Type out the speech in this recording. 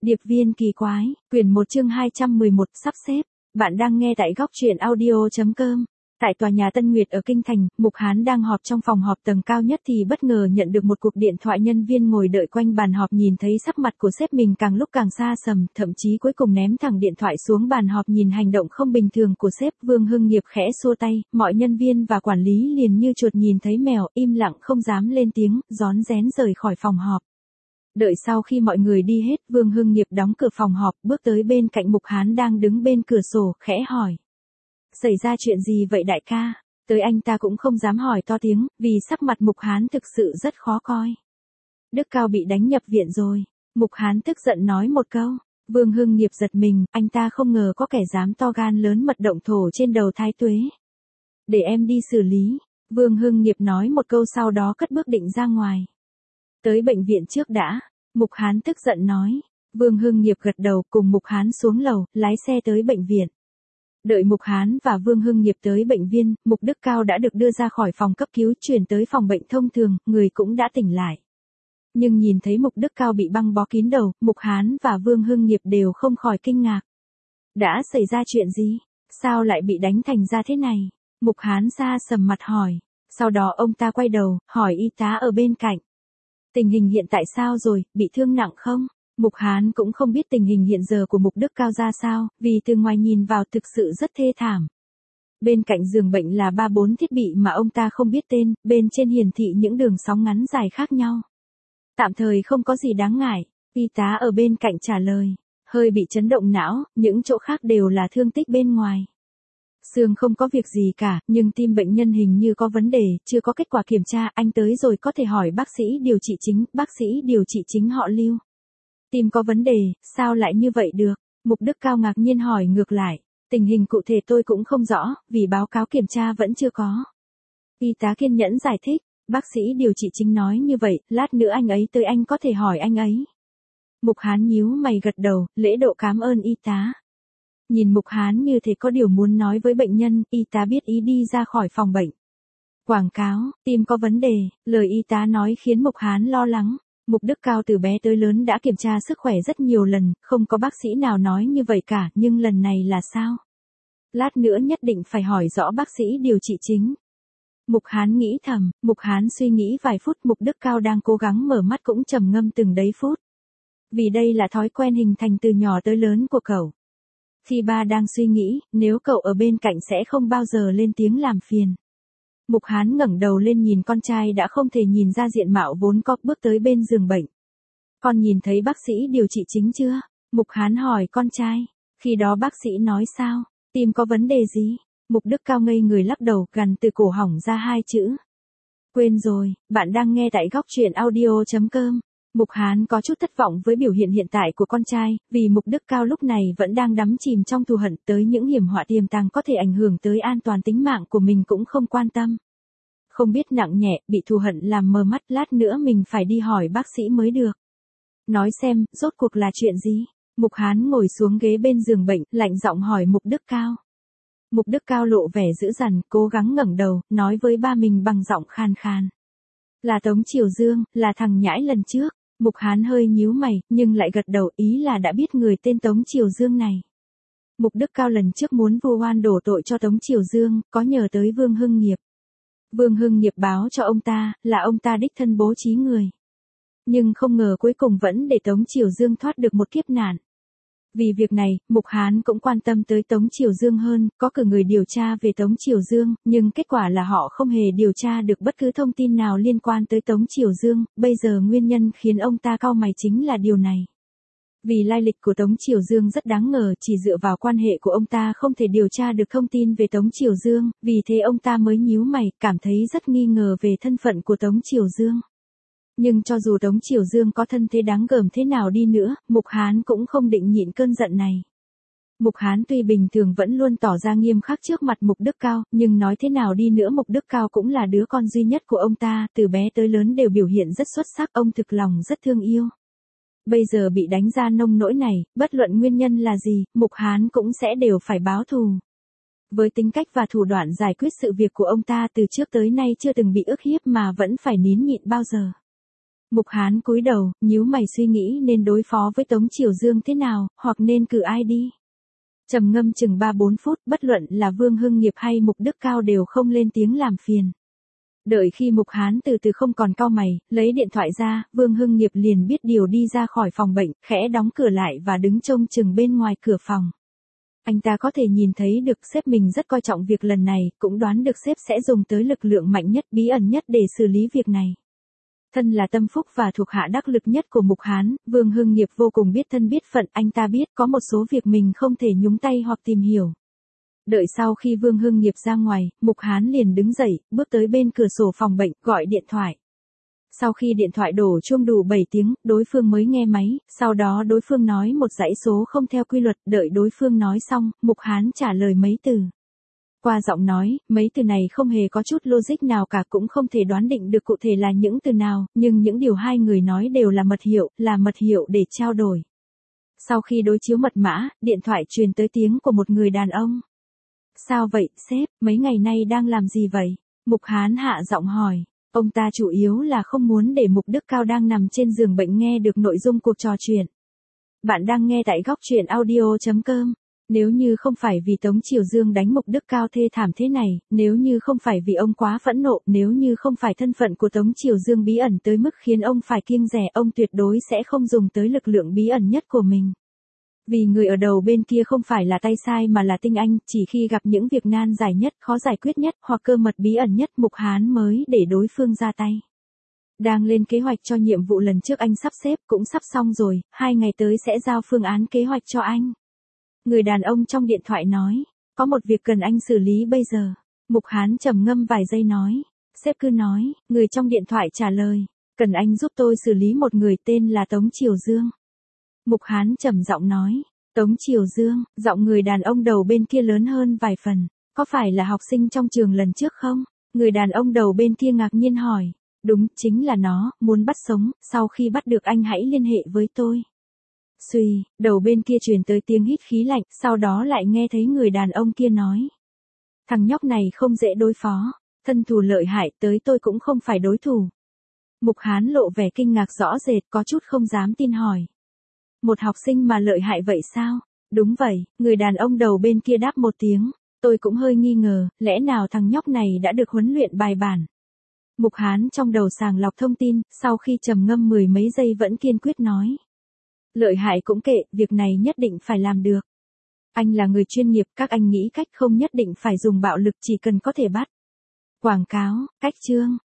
Điệp viên kỳ quái, quyển 1 chương 211, sắp xếp. Bạn đang nghe tại góc truyện audio.com. Tại tòa nhà Tân Nguyệt ở Kinh Thành, Mục Hán đang họp trong phòng họp tầng cao nhất thì bất ngờ nhận được một cuộc điện thoại. Nhân viên ngồi đợi quanh bàn họp nhìn thấy sắc mặt của sếp mình càng lúc càng xa sầm, thậm chí cuối cùng ném thẳng điện thoại xuống bàn họp. Nhìn hành động không bình thường của sếp, Vương Hưng Nghiệp khẽ xua tay, mọi nhân viên và quản lý liền như chuột nhìn thấy mèo, im lặng không dám lên tiếng, rón rén rời khỏi phòng họp. Đợi sau khi mọi người đi hết, Vương Hưng Nghiệp đóng cửa phòng họp, bước tới bên cạnh Mục Hán đang đứng bên cửa sổ, khẽ hỏi. Xảy ra chuyện gì vậy đại ca? Tới anh ta cũng không dám hỏi to tiếng, vì sắc mặt Mục Hán thực sự rất khó coi. Đức Cao bị đánh nhập viện rồi. Mục Hán tức giận nói một câu. Vương Hưng Nghiệp giật mình, anh ta không ngờ có kẻ dám to gan lớn mật động thổ trên đầu Thái Tuế. Để em đi xử lý. Vương Hưng Nghiệp nói một câu sau đó cất bước định ra ngoài. Tới bệnh viện trước đã. Mục Hán tức giận nói. Vương Hưng Nghiệp gật đầu cùng Mục Hán xuống lầu, lái xe tới bệnh viện. Đợi Mục Hán và Vương Hưng Nghiệp tới bệnh viện, Mục Đức Cao đã được đưa ra khỏi phòng cấp cứu chuyển tới phòng bệnh thông thường, người cũng đã tỉnh lại. Nhưng nhìn thấy Mục Đức Cao bị băng bó kín đầu, Mục Hán và Vương Hưng Nghiệp đều không khỏi kinh ngạc. Đã xảy ra chuyện gì? Sao lại bị đánh thành ra thế này? Mục Hán xa sầm mặt hỏi. Sau đó ông ta quay đầu, hỏi y tá ở bên cạnh. Tình hình hiện tại sao rồi, bị thương nặng không? Mục Hán cũng không biết tình hình hiện giờ của Mục Đức Cao ra sao, vì từ ngoài nhìn vào thực sự rất thê thảm. Bên cạnh giường bệnh là 3-4 thiết bị mà ông ta không biết tên, bên trên hiển thị những đường sóng ngắn dài khác nhau. Tạm thời không có gì đáng ngại, y tá ở bên cạnh trả lời. Hơi bị chấn động não, những chỗ khác đều là thương tích bên ngoài. Xương không có việc gì cả, nhưng tim bệnh nhân hình như có vấn đề, chưa có kết quả kiểm tra, anh tới rồi có thể hỏi bác sĩ điều trị chính, bác sĩ điều trị chính họ Lưu. Tim có vấn đề, sao lại như vậy được? Mục Đức Cao ngạc nhiên hỏi ngược lại, tình hình cụ thể tôi cũng không rõ, vì báo cáo kiểm tra vẫn chưa có. Y tá kiên nhẫn giải thích, bác sĩ điều trị chính nói như vậy, lát nữa anh ấy tới anh có thể hỏi anh ấy. Mục Hán nhíu mày gật đầu, lễ độ cảm ơn y tá. Nhìn Mục Hán như thể có điều muốn nói với bệnh nhân, y tá biết ý đi ra khỏi phòng bệnh. Quảng cáo, tim có vấn đề, lời y tá nói khiến Mục Hán lo lắng. Mục Đức Cao từ bé tới lớn đã kiểm tra sức khỏe rất nhiều lần, không có bác sĩ nào nói như vậy cả, nhưng lần này là sao? Lát nữa nhất định phải hỏi rõ bác sĩ điều trị chính. Mục Hán nghĩ thầm, Mục Hán suy nghĩ vài phút, Mục Đức Cao đang cố gắng mở mắt cũng trầm ngâm từng đấy phút. Vì đây là thói quen hình thành từ nhỏ tới lớn của cậu. Khi ba đang suy nghĩ, nếu cậu ở bên cạnh sẽ không bao giờ lên tiếng làm phiền. Mục Hán ngẩng đầu lên nhìn con trai đã không thể nhìn ra diện mạo vốn có, bước tới bên giường bệnh. Con nhìn thấy bác sĩ điều trị chính chưa? Mục Hán hỏi con trai. Khi đó bác sĩ nói sao? Tim có vấn đề gì? Mục Đức Cao ngây người lắc đầu, gằn từ cổ họng ra 2 chữ. Quên rồi, bạn đang nghe tại góc truyện audio.com. Mục Hán có chút thất vọng với biểu hiện hiện tại của con trai, vì Mục Đức Cao lúc này vẫn đang đắm chìm trong thù hận, tới những hiểm họa tiềm tàng có thể ảnh hưởng tới an toàn tính mạng của mình cũng không quan tâm. Không biết nặng nhẹ, bị thù hận làm mờ mắt, lát nữa mình phải đi hỏi bác sĩ mới được. Nói xem, rốt cuộc là chuyện gì? Mục Hán ngồi xuống ghế bên giường bệnh, lạnh giọng hỏi Mục Đức Cao. Mục Đức Cao lộ vẻ dữ dằn, cố gắng ngẩng đầu, nói với ba mình bằng giọng khan khan. Là Tống Triều Dương, là thằng nhãi lần trước. Mục Hán hơi nhíu mày, nhưng lại gật đầu, ý là đã biết người tên Tống Triều Dương này. Mục Đức Cao lần trước muốn vu oan đổ tội cho Tống Triều Dương, có nhờ tới Vương Hưng Nghiệp. Vương Hưng Nghiệp báo cho ông ta, là ông ta đích thân bố trí người. Nhưng không ngờ cuối cùng vẫn để Tống Triều Dương thoát được một kiếp nạn. Vì việc này, Mục Hán cũng quan tâm tới Tống Triều Dương hơn, có cử người điều tra về Tống Triều Dương, nhưng kết quả là họ không hề điều tra được bất cứ thông tin nào liên quan tới Tống Triều Dương, bây giờ nguyên nhân khiến ông ta cau mày chính là điều này. Vì lai lịch của Tống Triều Dương rất đáng ngờ, chỉ dựa vào quan hệ của ông ta không thể điều tra được thông tin về Tống Triều Dương, vì thế ông ta mới nhíu mày, cảm thấy rất nghi ngờ về thân phận của Tống Triều Dương. Nhưng cho dù Tống Triều Dương có thân thế đáng gờm thế nào đi nữa, Mục Hán cũng không định nhịn cơn giận này. Mục Hán tuy bình thường vẫn luôn tỏ ra nghiêm khắc trước mặt Mục Đức Cao, nhưng nói thế nào đi nữa Mục Đức Cao cũng là đứa con duy nhất của ông ta, từ bé tới lớn đều biểu hiện rất xuất sắc, ông thực lòng rất thương yêu. Bây giờ bị đánh ra nông nỗi này, bất luận nguyên nhân là gì, Mục Hán cũng sẽ đều phải báo thù. Với tính cách và thủ đoạn giải quyết sự việc của ông ta từ trước tới nay chưa từng bị ức hiếp mà vẫn phải nín nhịn bao giờ. Mục Hán cúi đầu, nhíu mày suy nghĩ nên đối phó với Tống Triều Dương thế nào, hoặc nên cử ai đi. Trầm ngâm chừng 3-4 phút, bất luận là Vương Hưng Nghiệp hay Mục Đức Cao đều không lên tiếng làm phiền. Đợi khi Mục Hán từ từ không còn cau mày, lấy điện thoại ra, Vương Hưng Nghiệp liền biết điều đi ra khỏi phòng bệnh, khẽ đóng cửa lại và đứng trông chừng bên ngoài cửa phòng. Anh ta có thể nhìn thấy được sếp mình rất coi trọng việc lần này, cũng đoán được sếp sẽ dùng tới lực lượng mạnh nhất, bí ẩn nhất để xử lý việc này. Thân là tâm phúc và thuộc hạ đắc lực nhất của Mục Hán, Vương Hưng Nghiệp vô cùng biết thân biết phận, anh ta biết có một số việc mình không thể nhúng tay hoặc tìm hiểu. Đợi sau khi Vương Hưng Nghiệp ra ngoài, Mục Hán liền đứng dậy, bước tới bên cửa sổ phòng bệnh, gọi điện thoại. Sau khi điện thoại đổ chuông đủ 7 tiếng, đối phương mới nghe máy, sau đó đối phương nói một dãy số không theo quy luật, đợi đối phương nói xong, Mục Hán trả lời mấy từ. Qua giọng nói, mấy từ này không hề có chút logic nào cả, cũng không thể đoán định được cụ thể là những từ nào, nhưng những điều hai người nói đều là mật hiệu để trao đổi. Sau khi đối chiếu mật mã, điện thoại truyền tới tiếng của một người đàn ông. Sao vậy, sếp, mấy ngày nay đang làm gì vậy? Mục Hán hạ giọng hỏi. Ông ta chủ yếu là không muốn để Mục Đức Cao đang nằm trên giường bệnh nghe được nội dung cuộc trò chuyện. Bạn đang nghe tại góc truyện audio.com. Nếu như không phải vì Tống Triều Dương đánh Mục Đức Cao thê thảm thế này, nếu như không phải vì ông quá phẫn nộ, nếu như không phải thân phận của Tống Triều Dương bí ẩn tới mức khiến ông phải kiêng dè, ông tuyệt đối sẽ không dùng tới lực lượng bí ẩn nhất của mình. Vì người ở đầu bên kia không phải là tay sai mà là tinh anh, chỉ khi gặp những việc nan giải nhất, khó giải quyết nhất, hoặc cơ mật bí ẩn nhất, Mục Hán mới để đối phương ra tay. Đang lên kế hoạch cho nhiệm vụ lần trước anh sắp xếp, cũng sắp xong rồi, 2 ngày tới sẽ giao phương án kế hoạch cho anh. Người đàn ông trong điện thoại nói, có một việc cần anh xử lý bây giờ. Mục Hán trầm ngâm vài giây nói, sếp cứ nói, người trong điện thoại trả lời, cần anh giúp tôi xử lý một người tên là Tống Triều Dương. Mục Hán trầm giọng nói, Tống Triều Dương, giọng người đàn ông đầu bên kia lớn hơn vài phần, có phải là học sinh trong trường lần trước không? Người đàn ông đầu bên kia ngạc nhiên hỏi, đúng, chính là nó, muốn bắt sống, sau khi bắt được anh hãy liên hệ với tôi. Xuy, đầu bên kia truyền tới tiếng hít khí lạnh, sau đó lại nghe thấy người đàn ông kia nói. Thằng nhóc này không dễ đối phó, thân thủ lợi hại, tới tôi cũng không phải đối thủ. Mục Hán lộ vẻ kinh ngạc rõ rệt, có chút không dám tin hỏi. Một học sinh mà lợi hại vậy sao? Đúng vậy, người đàn ông đầu bên kia đáp một tiếng. Tôi cũng hơi nghi ngờ, lẽ nào thằng nhóc này đã được huấn luyện bài bản. Mục Hán trong đầu sàng lọc thông tin, sau khi trầm ngâm 10 mấy giây vẫn kiên quyết nói. Lợi hại cũng kệ, việc này nhất định phải làm được. Anh là người chuyên nghiệp, các anh nghĩ cách không nhất định phải dùng bạo lực, chỉ cần có thể bắt. Quảng cáo, cách chương.